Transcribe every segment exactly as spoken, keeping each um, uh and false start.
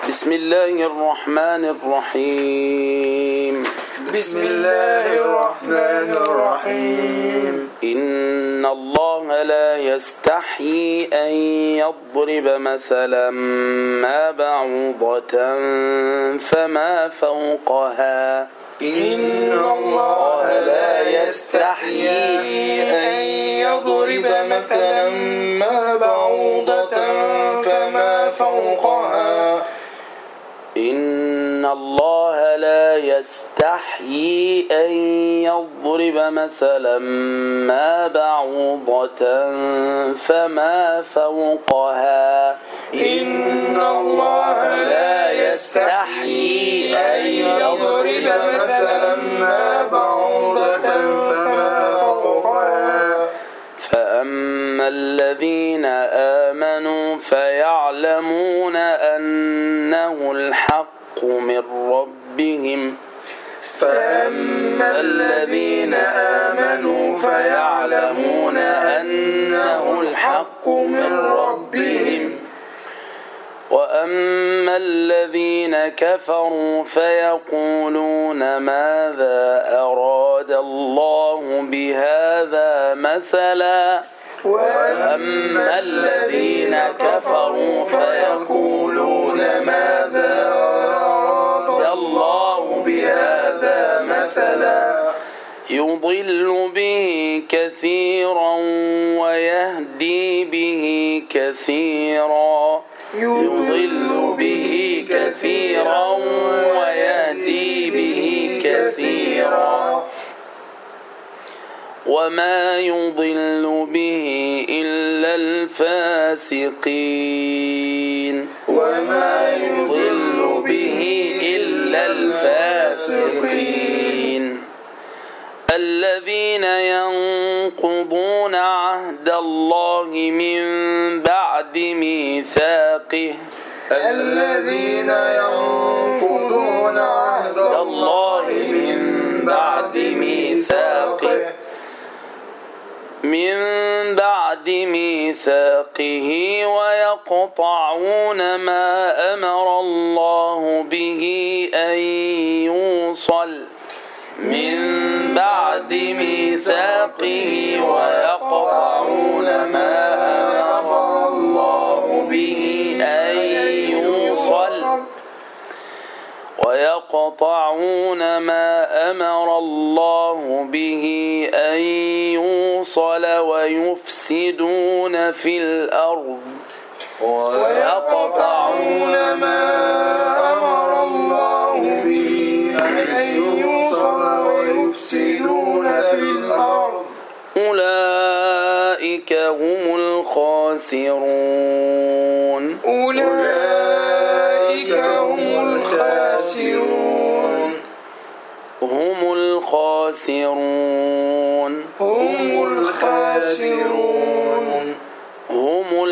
بسم الله الرحمن الرحيم بسم الله الرحمن الرحيم إن الله لا يستحيي أن يضرب مثلا ما بعوضة فما فوقها إن الله لا يستحيي أن يضرب مثلا ما بعوضة فما فوقها إن الله لا يستحيي أن يضرب مثلا ما بعوضة فما فوقها إن الله لا يستحيي أن يضرب مثلا ما بعوضة فما فوقها فأما الذين آمنوا فيعلمون أنه الحق من ربهم فأما الذين آمنوا فيعلمون أنه الحق من ربهم وأما الذين كفروا فيقولون ماذا أراد الله بهذا مثلا وأما الذين كفروا فيقولون ماذا أراد الله بهذا مثلا يضل به كثيرا ويهدي به كثيرا يضل به كثيرا ويهدي به كثيرا وما يضل به إلا الفاسقين وما يضل به إلا الفاسقين الذين ينقضون عهد الله من بعد ميثاقه الذين ينقضون عهد الله من بعد ميثاقه من بعد ميثاقه ويقطعون ما أمر الله به أن يوصل من بعد ميثاقه ويقطعون ما أمر الله به أن يوصل ويقطعون ما أمر الله به أن يوصل ويفسدون في الأرض ويقطعون ما أمر الله به أن يوصل ويفسدون في الأرض أولئك هم الخاسرون أولئك هم الخاسرون هم الخاسرون هم الخاسرون هم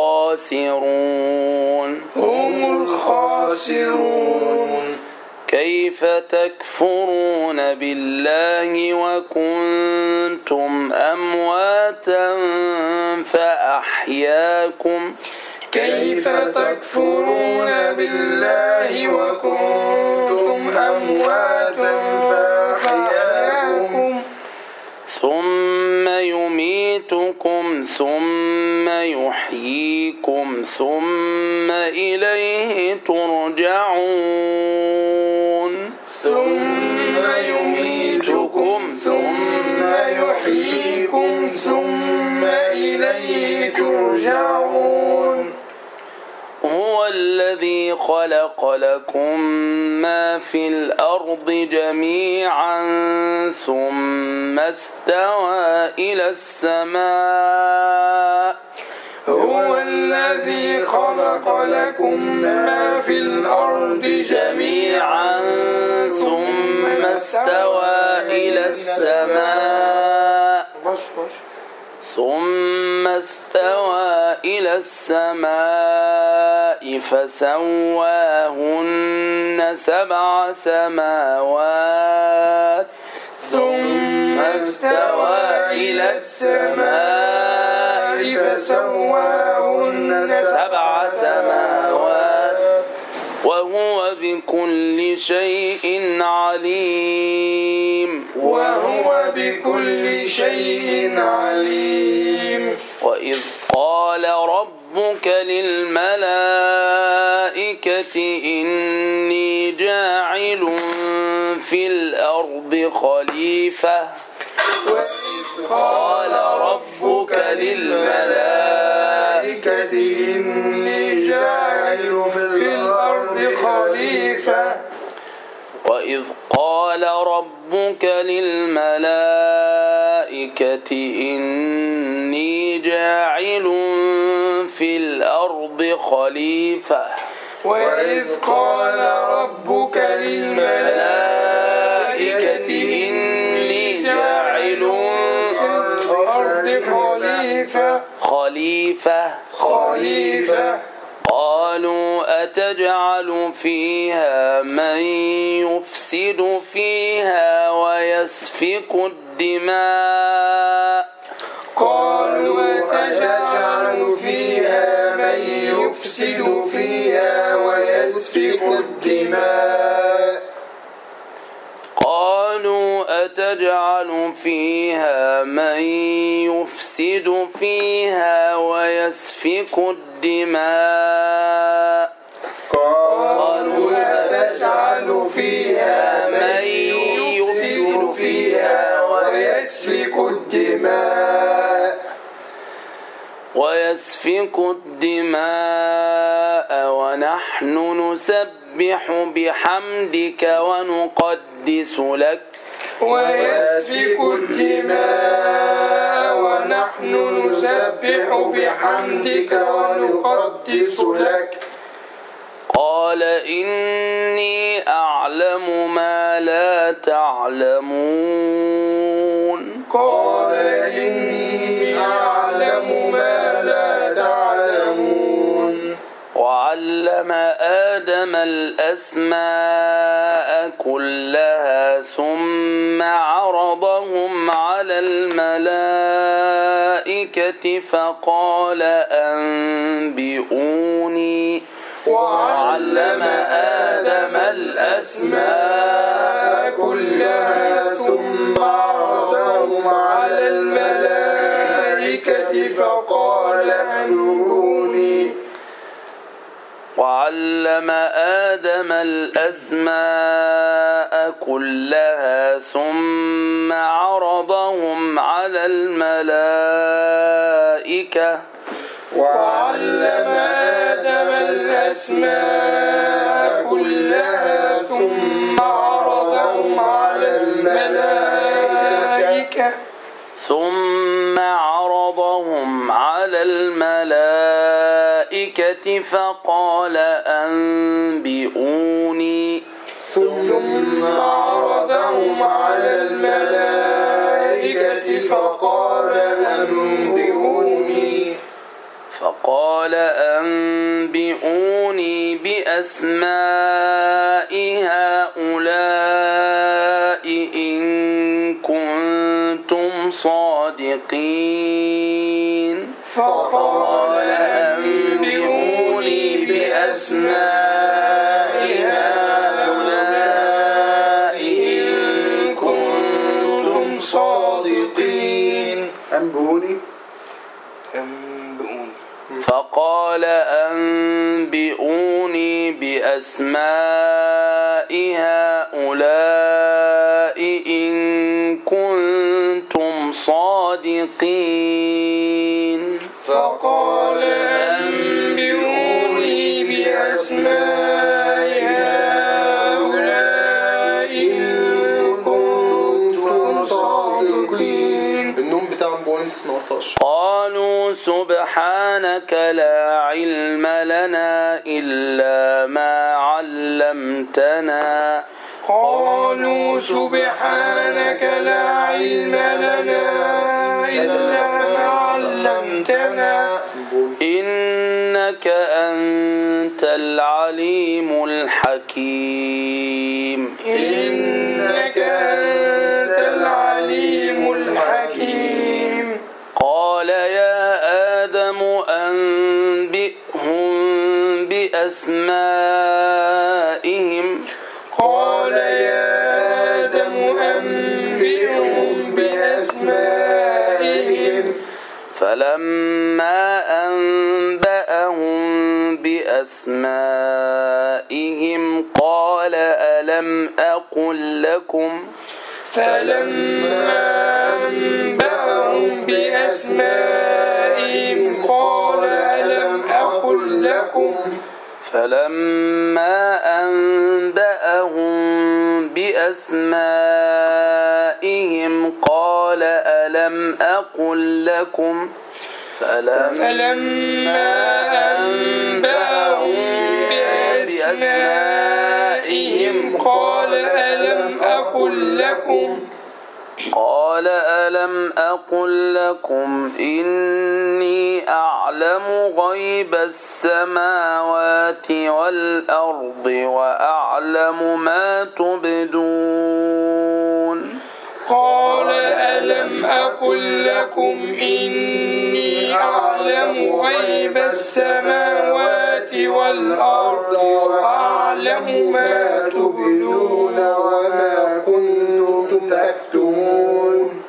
الخاسرون هم الخاسرون كيف تكفرون بالله وكنتم أمواتا فأحياكم كيف تكفرون بالله وكنتم أمواتا فأحياكم ثم يميتكم ثم يحييكم ثم إليه ترجعون ثم يميتكم ثم يحييكم ثم إليه ترجعون هو الذي خلق لكم ما في الأرض جميعا ثم استوى إلى السماء هو الذي خلق لكم ما في الأرض جميعا ثم استوى إلى السماء ثم استوى إلى السماء فسواهن سبع سماوات ثم استوى إلى السماء فسواهن سبع سماوات وهو بكل شيء عليم وهو بكل شيء عليم وإذ قال ربك للملائكة إني جاعل في الأرض خليفة وإذ قال ربك للملائكة إني جاعل في الأرض خليفة وإذ قال ربك للملائكة إني جاعل في الأرض خليفة وإذ قال ربك للملائكة إني جاعل في الأرض خليفة خليفة خليفة قالوا أتجعل فيها من يفسد فيها ويسفك الدماء قالوا أتجعل فيها من يفسد فيها ويسفك الدماء قالوا أتجعل فيها من يفسد فيها ويسفك الدماء قالوا أتجعل فيها من يفسد فيها ويسفك الدماء ويسفك الدماء ونحن نسبح بحمدك ونقدس لك ويسفك الدماء ونحن نسبح بحمدك ونقدس لك قال إني أعلم ما لا تعلمون قال إني أعلم ما لا تعلمون وعلم آدم الأسماء كلها ثم عرضهم على الملائكة فقال أنبئوني وعلم آدم الأسماء كلها ثم عرضهم على الملائكة فقال أنبئوني وعلم آدم الأسماء كلها ثم عرضهم على الملائكة وعلم آدم الأسماء كلها ثم عرضهم على الملائكة ثم عرضهم على الملائكة فقال أنبئوني ثم عرضهم على الملائكة فقال أنبئوني فقال أنبئوني بأسماء هؤلاء إن كنتم صادقين فقال أنبئوني بأسماء هؤلاء إن كنتم صادقين أنبئوني فقال أنبئوني بأسماء هؤلاء إن كنتم صادقين فقال أنبئوني بأسماء هؤلاء إن كنتم صادقين. النوم بتاع بوينت تمنتاشر. قالوا سبحانك لا علم لنا إلا ما علمتنا قالوا سبحانك لا علم لنا إلا ما علمتنا إنك أنت العليم الحكيم إنك أنت العليم الحكيم. قال يا آدم أنبئهم بأسمائهم قال يا آدم أنبئهم بأسمائهم فلما أنبأهم بأسمائهم قال ألم أقل لكم فلما أنبأهم بأسمائهم قال ألم أقل لكم فلما أنبأهم بأسمائهم قال ألم أقل لكم فلما أنبأهم بأسمائهم قال ألم أقل لكم قال ألم أقل لكم إني أعلم غيب السماوات والأرض وأعلم ما تبدون قال ألم أقل لكم إني أعلم غيب السماوات والأرض وأعلم ما تبدون وما كنتم تكتمون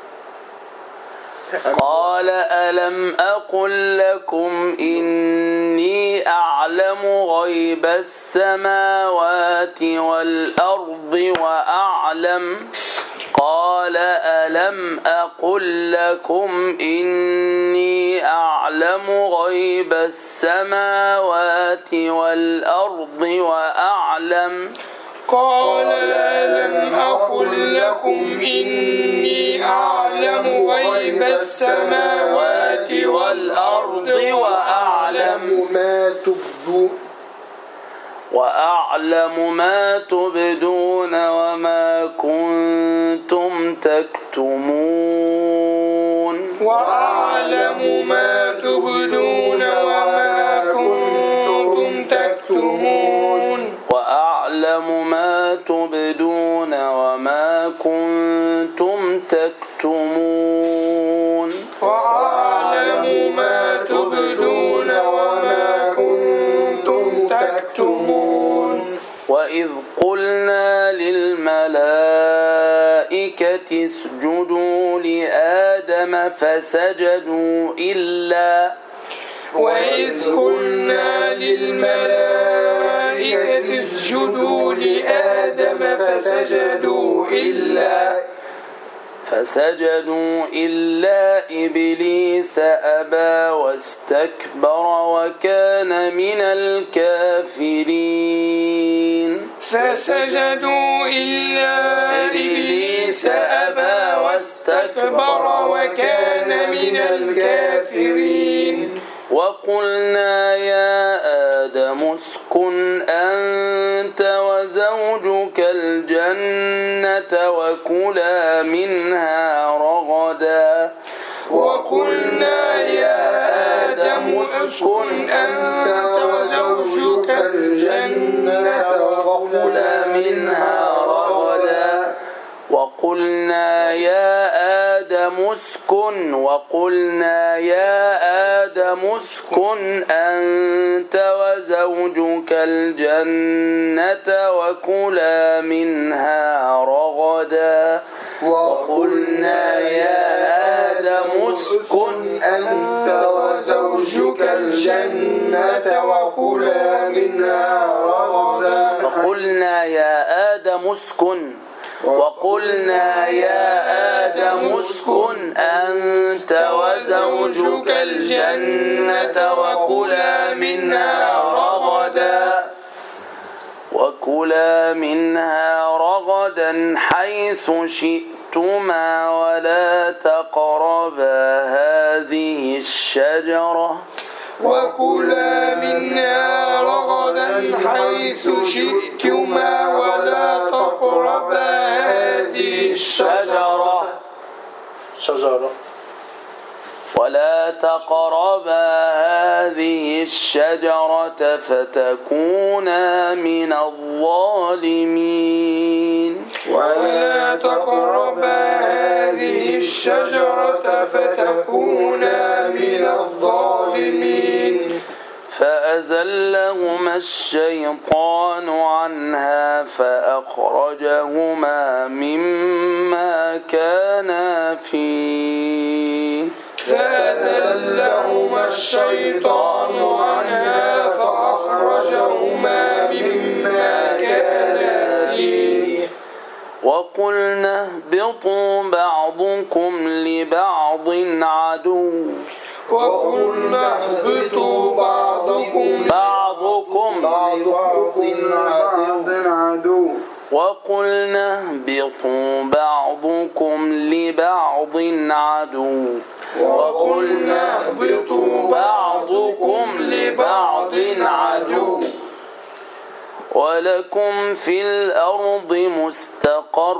قال ألم أقل لكم إني أعلم غيب السماوات والأرض وأعلم قال ألم أقل لكم إني أعلم غيب السماوات والأرض وأعلم قال ألم أقل لكم إني أعلم غيب السماوات والأرض وأعلم ما تبدون وأعلم ما تبدون وما كنتم تكتمون وأعلم ما تبدون وما كنتم تكتمون وأعلم ما تبدون وما كنتم تكتمون وأعلم ما تبدون وما كنتم تكتمون وإذ قلنا للملائكة اسجدوا لآدم فسجدوا إلا وإذ قلنا للملائكة اسجدوا لآدم فسجدوا إلا فسجدوا إلا إبليس أبى واستكبر وكان من الكافرين فسجدوا إلا إبليس أبى واستكبر وكان من الكافرين وقلنا يا آدم اسكن أنت وزوجك الجنة وكلا منها رغدا وقلنا يا آدم اسكن أنت وزوجك الجنة وكلا منها رغدا وقلنا يا آدم اسكن وقلنا يا آدم اسكن أنت وزوجك الجنة وكلا منها رغدا وقلنا يا آدم اسكن أنت وزوجك الجنة وكلا منها رغدا وقلنا يا آدم اسكن وقلنا يا آدم اسكن أنت وزوجك الجنة وكلا منها رغدا وكلا منها رغدا حيث شئتما ولا تقربا هذه الشجرة وكلا منها رغدا حيث شئتما ولا تقربا هذه الشجرة شجرة ولا تقربا هذه الشجرة فتكونا من الظالمين ولا تقربا هذه الشجرة فتكونا من الظالمين فأ فأزلهما الشيطان عنها فأخرجهما مما كانا فيه فأزلهما الشيطان عنها فأخرجهما مما كانا فيه وقلنا اهبطوا بعضكم لبعض عدو وقلنا اهبطوا بعضكم بعضكم بعضكم لبعض عدو وقلنا اهبطوا بعضكم لبعض عدو وقلنا اهبطوا بعضكم لبعض عدو ولكم في الأرض مستقر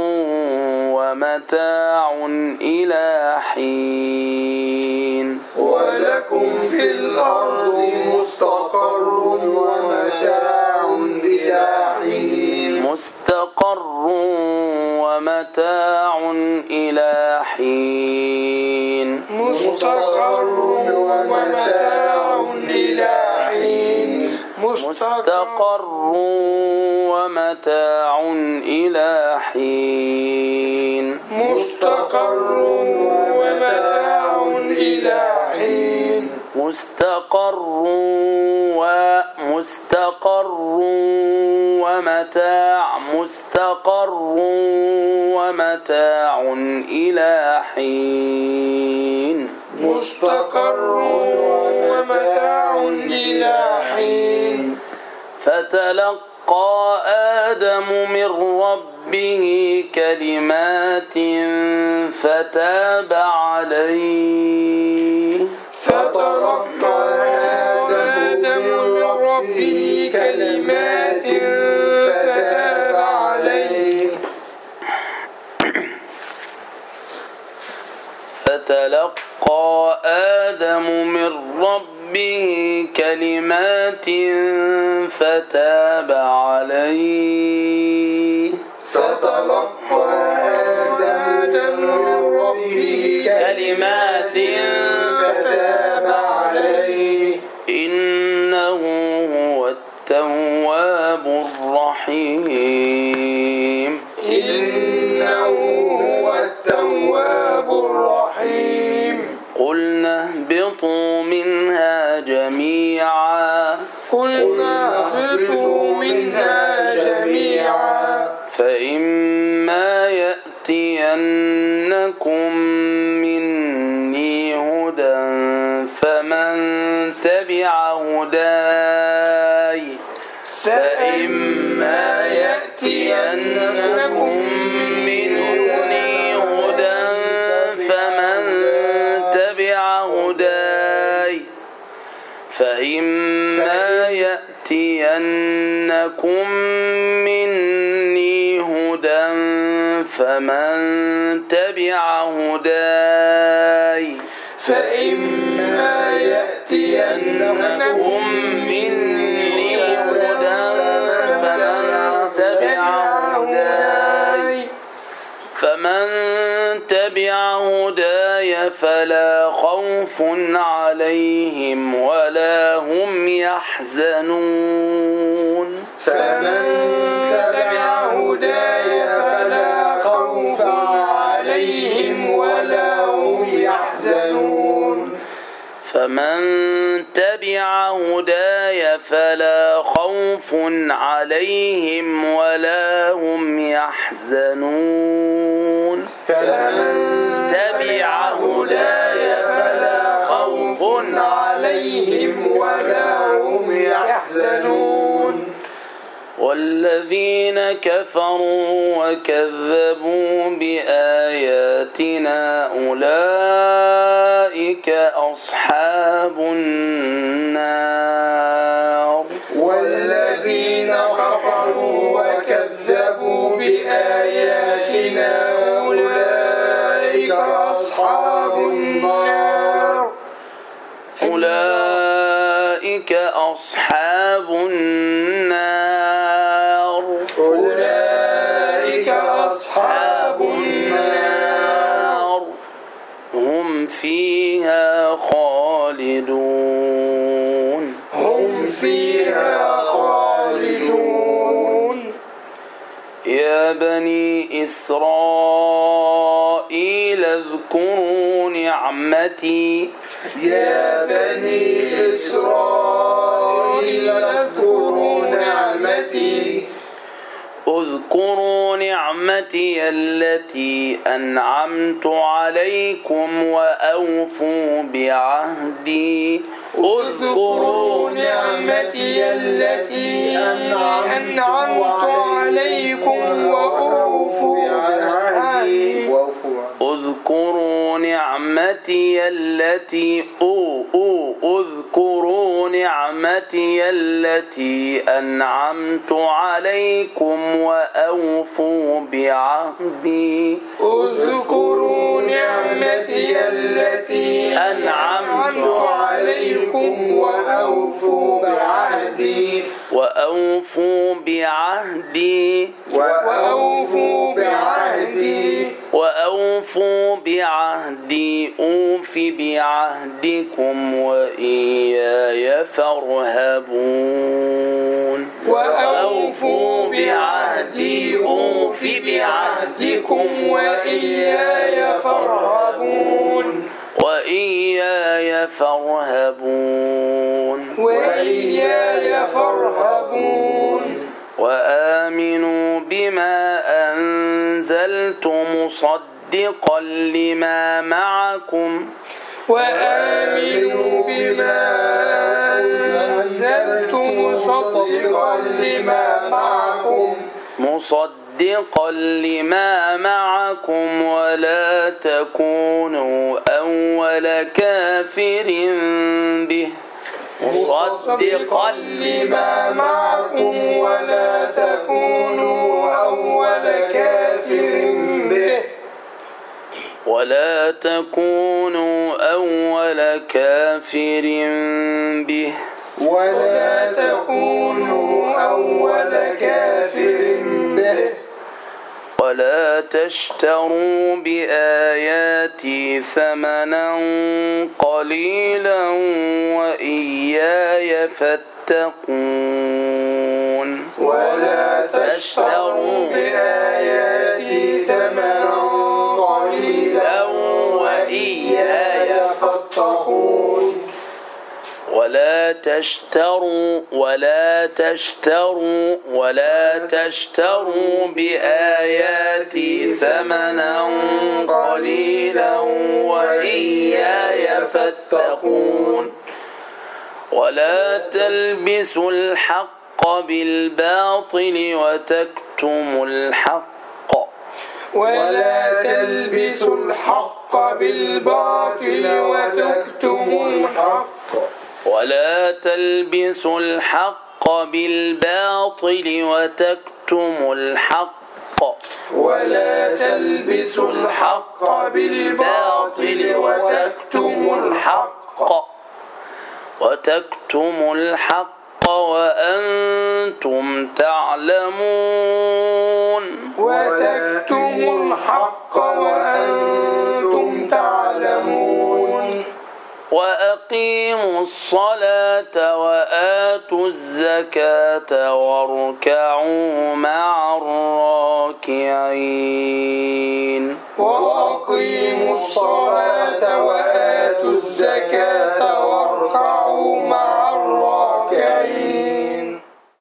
ومتاع إلى حين ولكم في الأرض مستقر ومتاع إلى حين مستقر ومتاع إلى حين مستقر ومتاع إلى حين مستقر ومتاع إلى حين مستقر ومتاع إلى حين مستقر ومستقر ومتاع مستقر ومتاع إلى حين مستقر ومتاع إلى حين فتلقى آدم من ربه كلمات فتاب عليه فتلقى آدم من ربه كلمات فتاب عليه فتلقى آدم من ربه كلمات فتاب عليه فتلقى آدم من ربه كلمات فتاب عليه إنه هو التواب الرحيم إنه هو التواب الرحيم قلنا اهبطوا منها جميعا قلنا اهبطوا منها جميعا فإما يأتينكم مني هدى فمن تبع هداي فإما يأتينكم مني هدى فمن تبع هداي فإما يأتينكم مني هدى فمن تبع هداي فإما يأتينكم مني هدى فمن تبع هداي فمن تبع هداي فلا خوف عليهم ولا هم يحزنون فمن تبع هداي فلا خوف عليهم ولا هم يحزنون فمن تبع هداي فلا خوف عليهم ولا هم يحزنون فمن تبع هداي فلا خوف عليهم ولا هم يحزنون والذين كفروا وكذبوا بآياتنا أولئك أصحاب النار والذين كفروا وكذبوا بآياتنا أولئك أصحاب النار أولئك أصحاب النار أولئك أصحاب النار هم فيها خالدون هم يا بني إسرائيل اذكروا نعمتي يا بني إسرائيل اذكروا نعمتي اذكروا نعمتي التي أنعمت عليكم وأوفوا بعهدي اذكروا نعمتي التي أنعمت عليكم وأوفوا بعهدي اذكروا نعمتي التي أو أو اذكروا نعمتي التي أنعمت عليكم وأوفوا بعهدي اذكروا نعمتي التي أنعمت عليكم وأوفوا بعهدي وأوفوا بعهدي وأوفوا بعهدي وأوفوا بعهدي أوف بعهدكم وإياي فارهبون وأوفوا بعهدي أوف بعهدكم وإياي فارهبون وإياي فارهبون وإياي فارهبون وآمنوا بما أنزلت مصدقا لما معكم وآمنوا بما أنزلت مصدقا لما معكم مصدقا لما معكم ولا تكونوا أول كافر به مصدقا لما معكم ولا تكونوا أول كافر به ولا تكونوا أول كافر به ولا تكونوا أول كافر به ولا تشتروا بآياتي ثمنا قليلا وإياي فاتقون ولا تشتروا بآياتي ثمنا قليلا وإياي فاتقون ولا تشتروا ولا تشتروا ولا تشتروا بآياتي ثمنا قليلا وإياي فاتقون ولا تلبسوا الحق بالباطل وتكتموا الحق ولا تلبسوا الحق بالباطل وتكتموا الحق ولا تلبسوا الحق بالباطل وتكتموا الحق ولا تلبسوا الحق بالباطل وتكتموا الحق وتكتموا الحق وأنتم تعلمون وتكتموا الحق وأنتم تعلمون وأقيموا الصلاة وآتوا الزكاة واركعوا مع الراكعين وأقيموا الصلاة وآتوا الزكاة